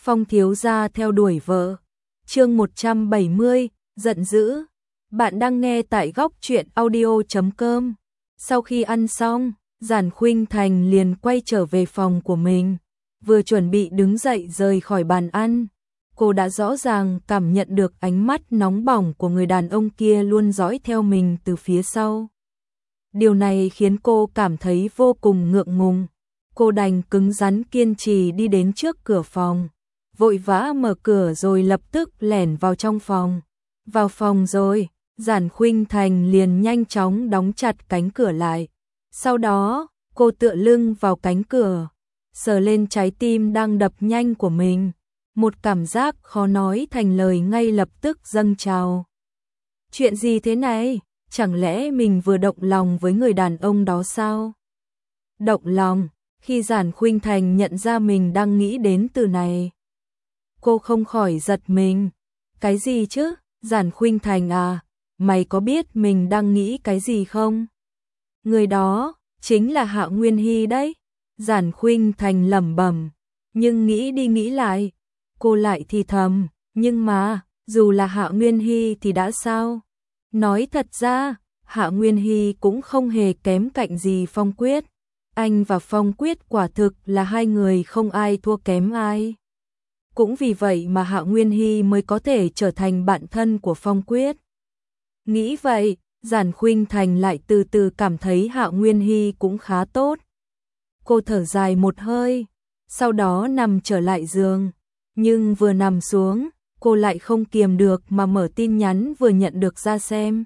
Phong thiếu gia theo đuổi vợ. Chương 170, giận dữ. Bạn đang nghe tại góc truyện audio.com. Sau khi ăn xong, Giản Khuynh Thành liền quay trở về phòng của mình, vừa chuẩn bị đứng dậy rời khỏi bàn ăn. Cô đã rõ ràng cảm nhận được ánh mắt nóng bỏng của người đàn ông kia luôn dõi theo mình từ phía sau. Điều này khiến cô cảm thấy vô cùng ngượng ngùng. Cô đành cứng rắn kiên trì đi đến trước cửa phòng, vội vã mở cửa rồi lập tức lẻn vào trong phòng. Vào phòng rồi, Giản Khuynh Thành liền nhanh chóng đóng chặt cánh cửa lại. Sau đó, cô tựa lưng vào cánh cửa, sờ lên trái tim đang đập nhanh của mình. Một cảm giác khó nói thành lời ngay lập tức dâng trào. Chuyện gì thế này? Chẳng lẽ mình vừa động lòng với người đàn ông đó sao? Động lòng? Khi Giản Khuynh Thành nhận ra mình đang nghĩ đến từ này, cô không khỏi giật mình. Cái gì chứ? Giản Khuynh Thành à, mày có biết mình đang nghĩ cái gì không? Người đó chính là Hạ Nguyên Hy đấy. Giản Khuynh Thành lẩm bẩm, nhưng nghĩ đi nghĩ lại, cô lại thì thầm, nhưng mà, dù là Hạ Nguyên Hy thì đã sao? Nói thật ra, Hạ Nguyên Hy cũng không hề kém cạnh gì Phong Quyết. Anh và Phong Quyết quả thực là hai người không ai thua kém ai. Cũng vì vậy mà Hạ Nguyên Hy mới có thể trở thành bạn thân của Phong Quyết. Nghĩ vậy, Giản Khuynh Thành lại từ từ cảm thấy Hạ Nguyên Hy cũng khá tốt. Cô thở dài một hơi, sau đó nằm trở lại giường. Nhưng vừa nằm xuống, cô lại không kiềm được mà mở tin nhắn vừa nhận được ra xem.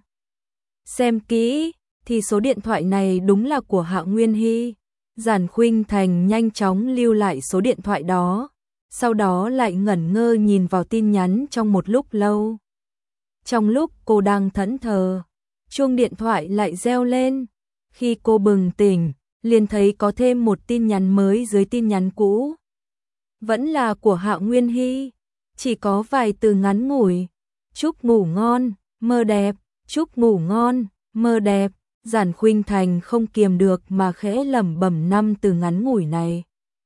Xem kỹ, thì số điện thoại này đúng là của Hạ Nguyên Hy. Giản Khuynh Thành nhanh chóng lưu lại số điện thoại đó, sau đó lại ngẩn ngơ nhìn vào tin nhắn trong một lúc lâu. Trong lúc cô đang thẫn thờ, chuông điện thoại lại reo lên. Khi cô bừng tỉnh, liền thấy có thêm một tin nhắn mới dưới tin nhắn cũ. Vẫn là của Hạ Nguyên Hy, chỉ có vài từ ngắn ngủi. Chúc ngủ ngon, mơ đẹp, chúc ngủ ngon, mơ đẹp. Giản Khuynh Thành không kiềm được mà khẽ lẩm bẩm năm từ ngắn ngủi này.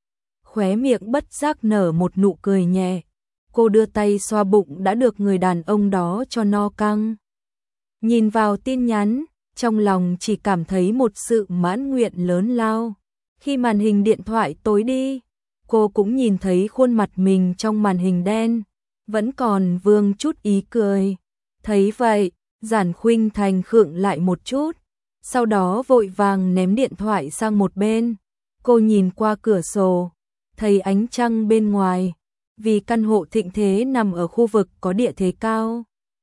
Khóe miệng bất giác nở một nụ cười nhẹ. Cô đưa tay xoa bụng đã được người đàn ông đó cho no căng. Nhìn vào tin nhắn, trong lòng chỉ cảm thấy một sự mãn nguyện lớn lao. Khi màn hình điện thoại tối đi, cô cũng nhìn thấy khuôn mặt mình trong màn hình đen, vẫn còn vương chút ý cười. Thấy vậy, Giản Khuynh Thành khựng lại một chút, sau đó vội vàng ném điện thoại sang một bên. Cô nhìn qua cửa sổ, thấy ánh trăng bên ngoài. Vì căn hộ Thịnh Thế nằm ở khu vực có địa thế cao,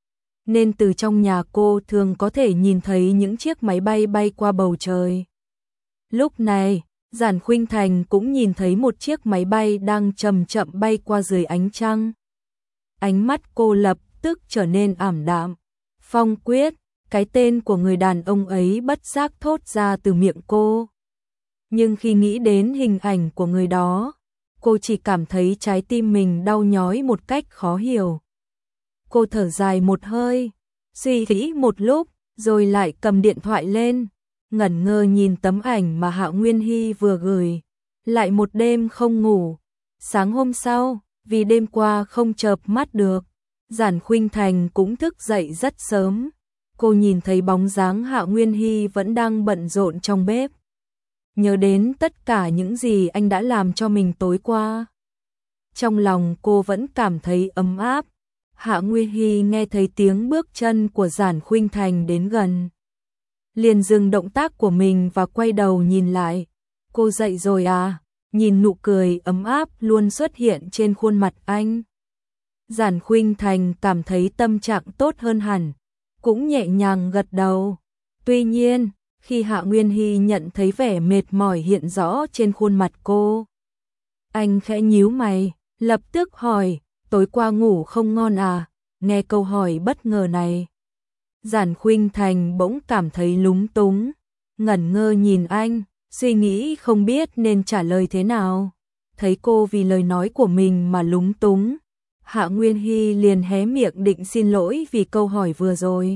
nên từ trong nhà cô thường có thể nhìn thấy những chiếc máy bay bay qua bầu trời. Lúc này, Giản Khuynh Thành cũng nhìn thấy một chiếc máy bay đang chậm chậm bay qua dưới ánh trăng. Ánh mắt cô lập tức trở nên ảm đạm. Phong Quyết, cái tên của người đàn ông ấy bất giác thốt ra từ miệng cô. Nhưng khi nghĩ đến hình ảnh của người đó, cô chỉ cảm thấy trái tim mình đau nhói một cách khó hiểu. Cô thở dài một hơi, suy nghĩ một lúc, rồi lại cầm điện thoại lên, ngẩn ngơ nhìn tấm ảnh mà Hạ Nguyên Hy vừa gửi. Lại một đêm không ngủ. Sáng hôm sau, vì đêm qua không chợp mắt được, Giản Khuynh Thành cũng thức dậy rất sớm. Cô nhìn thấy bóng dáng Hạ Nguyên Hy vẫn đang bận rộn trong bếp. Nhớ đến tất cả những gì anh đã làm cho mình tối qua, trong lòng cô vẫn cảm thấy ấm áp. Hạ Nguyên Hy nghe thấy tiếng bước chân của Giản Khuynh Thành đến gần, liền dừng động tác của mình và quay đầu nhìn lại. Cô dậy rồi à? Nhìn nụ cười ấm áp luôn xuất hiện trên khuôn mặt anh, Giản Khuynh Thành cảm thấy tâm trạng tốt hơn hẳn, cũng nhẹ nhàng gật đầu. Tuy nhiên, khi Hạ Nguyên Hy nhận thấy vẻ mệt mỏi hiện rõ trên khuôn mặt cô, anh khẽ nhíu mày, lập tức hỏi, tối qua ngủ không ngon à? Nghe câu hỏi bất ngờ này, Giản Khuynh Thành bỗng cảm thấy lúng túng, ngẩn ngơ nhìn anh, suy nghĩ không biết nên trả lời thế nào. Thấy cô vì lời nói của mình mà lúng túng, Hạ Nguyên Hy liền hé miệng định xin lỗi vì câu hỏi vừa rồi.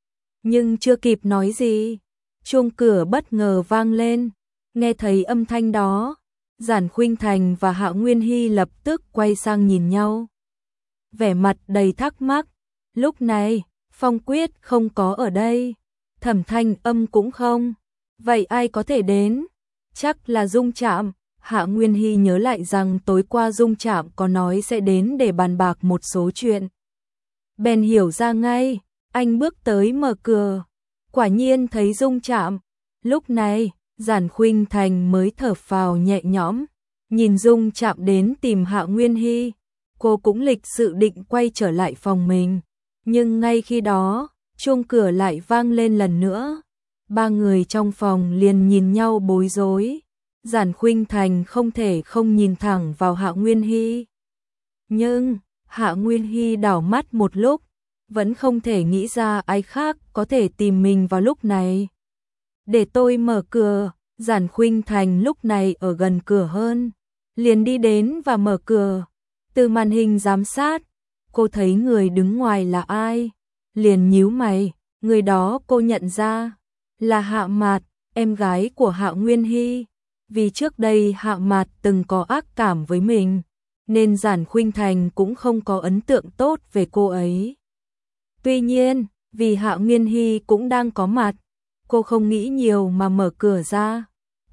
Nhưng chưa kịp nói gì, chuông cửa bất ngờ vang lên. Nghe thấy âm thanh đó, Giản Khuynh Thành và Hạ Nguyên Hy lập tức quay sang nhìn nhau. Vẻ mặt đầy thắc mắc. Lúc này, Phong Quyết không có ở đây, Thẩm Thanh Âm cũng không. Vậy ai có thể đến? Chắc là Dung Trạm. Hạ Nguyên Hy nhớ lại rằng tối qua Dung Trạm có nói sẽ đến để bàn bạc một số chuyện. Bèn hiểu ra ngay, anh bước tới mở cửa. Quả nhiên thấy Dung Trạm. Lúc này, Giản Khuynh Thành mới thở phào nhẹ nhõm, nhìn Dung Trạm đến tìm Hạ Nguyên Hy. Cô cũng lịch sự định quay trở lại phòng mình. Nhưng ngay khi đó, chuông cửa lại vang lên lần nữa. Ba người trong phòng liền nhìn nhau bối rối. Giản Khuynh Thành không thể không nhìn thẳng vào Hạ Nguyên Hy. Nhưng, Hạ Nguyên Hy đảo mắt một lúc, vẫn không thể nghĩ ra ai khác có thể tìm mình vào lúc này. Để tôi mở cửa. Giản Khuynh Thành lúc này ở gần cửa hơn, liền đi đến và mở cửa. Từ màn hình giám sát, cô thấy người đứng ngoài là ai, liền nhíu mày. Người đó cô nhận ra là Hạ Mạt, em gái của Hạ Nguyên Hy. Vì trước đây Hạ Mạt từng có ác cảm với mình, nên Giản Khuynh Thành cũng không có ấn tượng tốt về cô ấy. Tuy nhiên, vì Hạ Nguyên Hy cũng đang có mặt, cô không nghĩ nhiều mà mở cửa ra.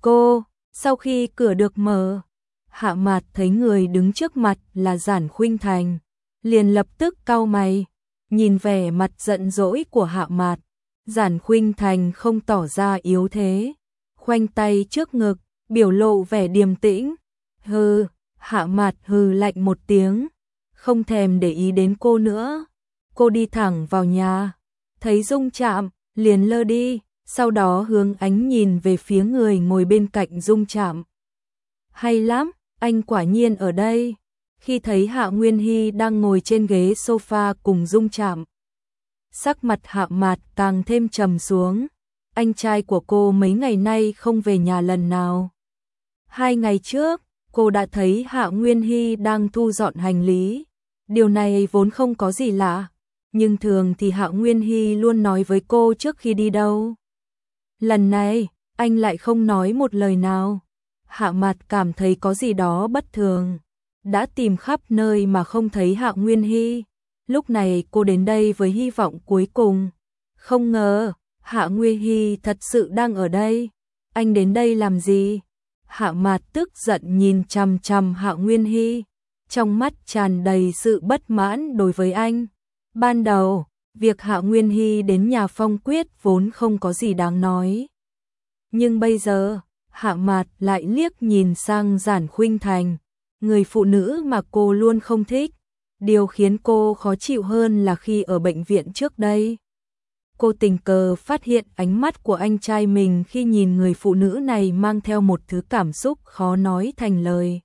Sau khi cửa được mở, Hạ Mạt thấy người đứng trước mặt là Giản Khuynh Thành, liền lập tức cau mày, nhìn vẻ mặt giận dỗi của Hạ Mạt. Giản Khuynh Thành không tỏ ra yếu thế, khoanh tay trước ngực, biểu lộ vẻ điềm tĩnh. Hừ. Hạ Mạt hừ lạnh một tiếng, không thèm để ý đến cô nữa. Cô đi thẳng vào nhà, thấy Dung Trạm, liền lơ đi, sau đó hướng ánh nhìn về phía người ngồi bên cạnh Dung Trạm. Hay lắm, anh quả nhiên ở đây. Khi thấy Hạ Nguyên Hy đang ngồi trên ghế sofa cùng Dung Trạm, sắc mặt Hạ Mạt càng thêm trầm xuống. Anh trai của cô mấy ngày nay không về nhà lần nào. 2 ngày trước, cô đã thấy Hạ Nguyên Hy đang thu dọn hành lý. Điều này vốn không có gì lạ, nhưng thường thì Hạ Nguyên Hy luôn nói với cô trước khi đi đâu. Lần này, anh lại không nói một lời nào. Hạ Mạt cảm thấy có gì đó bất thường. Đã tìm khắp nơi mà không thấy Hạ Nguyên Hy. Lúc này cô đến đây với hy vọng cuối cùng. Không ngờ, Hạ Nguyên Hy thật sự đang ở đây. Anh đến đây làm gì? Hạ Mạt tức giận nhìn chằm chằm Hạ Nguyên Hy, trong mắt tràn đầy sự bất mãn đối với anh. Ban đầu, việc Hạ Nguyên Hy đến nhà Phong Quyết vốn không có gì đáng nói. Nhưng bây giờ, Hạ Mạt lại liếc nhìn sang Giản Khuynh Thành, người phụ nữ mà cô luôn không thích. Điều khiến cô khó chịu hơn là khi ở bệnh viện trước đây, cô tình cờ phát hiện ánh mắt của anh trai mình khi nhìn người phụ nữ này mang theo một thứ cảm xúc khó nói thành lời.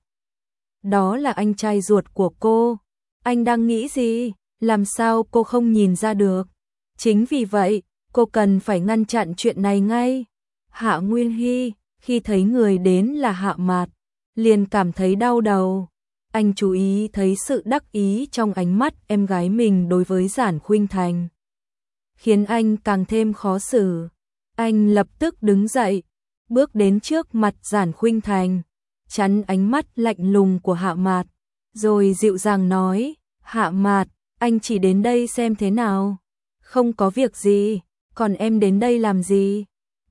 Đó là anh trai ruột của cô. Anh đang nghĩ gì? Làm sao cô không nhìn ra được? Chính vì vậy, cô cần phải ngăn chặn chuyện này ngay. Hạ Nguyên Hy, khi thấy người đến là Hạ Mạt, liền cảm thấy đau đầu. Anh chú ý thấy sự đắc ý trong ánh mắt em gái mình đối với Giản Khuynh Thành, khiến anh càng thêm khó xử. Anh lập tức đứng dậy, bước đến trước mặt Giản Khuynh Thành, chắn ánh mắt lạnh lùng của Hạ Mạt, rồi dịu dàng nói: Hạ Mạt, anh chỉ đến đây xem thế nào. Không có việc gì. Còn em đến đây làm gì?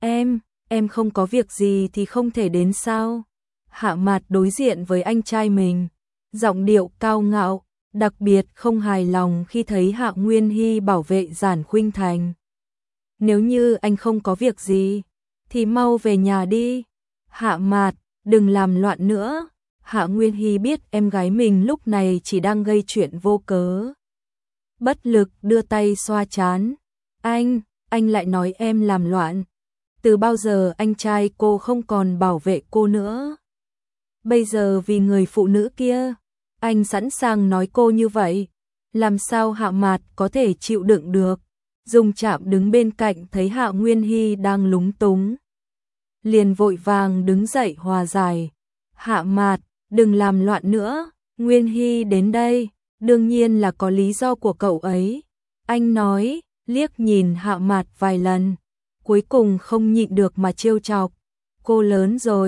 Em không có việc gì thì không thể đến sao? Hạ Mạt đối diện với anh trai mình, giọng điệu cao ngạo, đặc biệt không hài lòng khi thấy Hạ Nguyên Hy bảo vệ Giản Khuynh Thành. Nếu như anh không có việc gì, thì mau về nhà đi. Hạ Mạt, đừng làm loạn nữa. Hạ Nguyên Hy biết em gái mình lúc này chỉ đang gây chuyện vô cớ. Bất lực đưa tay xoa trán. Anh lại nói em làm loạn. Từ bao giờ anh trai cô không còn bảo vệ cô nữa? Bây giờ vì người phụ nữ kia, anh sẵn sàng nói cô như vậy. Làm sao Hạ Mạt có thể chịu đựng được? Dung Trạm đứng bên cạnh thấy Hạ Nguyên Hy đang lúng túng, liền vội vàng đứng dậy hòa giải. Hạ Mạt, đừng làm loạn nữa. Nguyên Hy đến đây, đương nhiên là có lý do của cậu ấy. Anh nói, liếc nhìn Hạ Mạt vài lần, cuối cùng không nhịn được mà trêu chọc. Cô lớn rồi,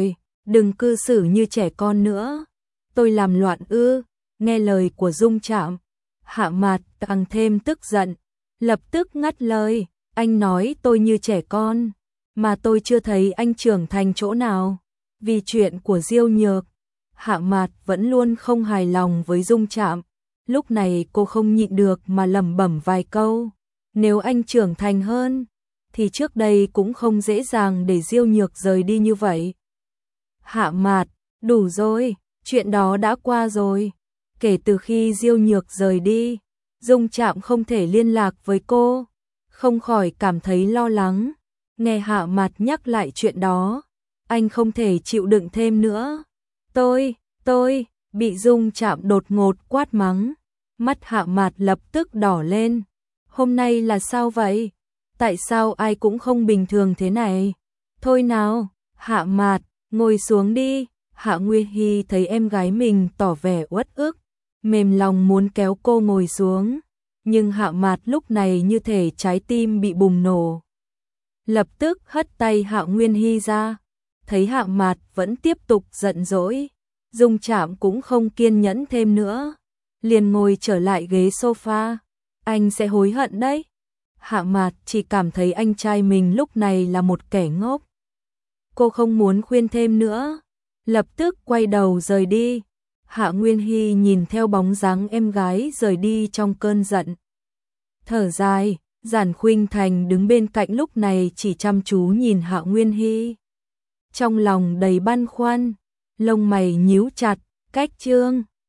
đừng cư xử như trẻ con nữa. Tôi làm loạn ư? Nghe lời của Dung Trạm, Hạ Mạt càng thêm tức giận, lập tức ngắt lời, anh nói tôi như trẻ con, mà tôi chưa thấy anh trưởng thành chỗ nào. Vì chuyện của Diêu Nhược, Hạ Mạt vẫn luôn không hài lòng với Dung Trạm. Lúc này cô không nhịn được mà lẩm bẩm vài câu. Nếu anh trưởng thành hơn, thì trước đây cũng không dễ dàng để Diêu Nhược rời đi như vậy. Hạ Mạt, đủ rồi, chuyện đó đã qua rồi. Kể từ khi Diêu Nhược rời đi, Dung Trạm không thể liên lạc với cô, không khỏi cảm thấy lo lắng. Nghe Hạ Mạt nhắc lại chuyện đó, anh không thể chịu đựng thêm nữa. Tôi, bị Dung Trạm đột ngột quát mắng. Mắt Hạ Mạt lập tức đỏ lên. Hôm nay là sao vậy? Tại sao ai cũng không bình thường thế này? Thôi nào, Hạ Mạt, ngồi xuống đi. Hạ Nguyên Hy thấy em gái mình tỏ vẻ uất ức, mềm lòng muốn kéo cô ngồi xuống. Nhưng Hạ Mạt lúc này như thể trái tim bị bùng nổ. Lập tức hất tay Hạ Nguyên Hy ra. Thấy Hạ Mạt vẫn tiếp tục giận dỗi, Dung Trạm cũng không kiên nhẫn thêm nữa, liền ngồi trở lại ghế sofa. Anh sẽ hối hận đấy. Hạ Mạt chỉ cảm thấy anh trai mình lúc này là một kẻ ngốc. Cô không muốn khuyên thêm nữa, lập tức quay đầu rời đi. Hạ Nguyên Hy nhìn theo bóng dáng em gái rời đi trong cơn giận. Thở dài, Giản Khuynh Thành đứng bên cạnh lúc này chỉ chăm chú nhìn Hạ Nguyên Hy. Trong lòng đầy băn khoăn, lông mày nhíu chặt, cách chương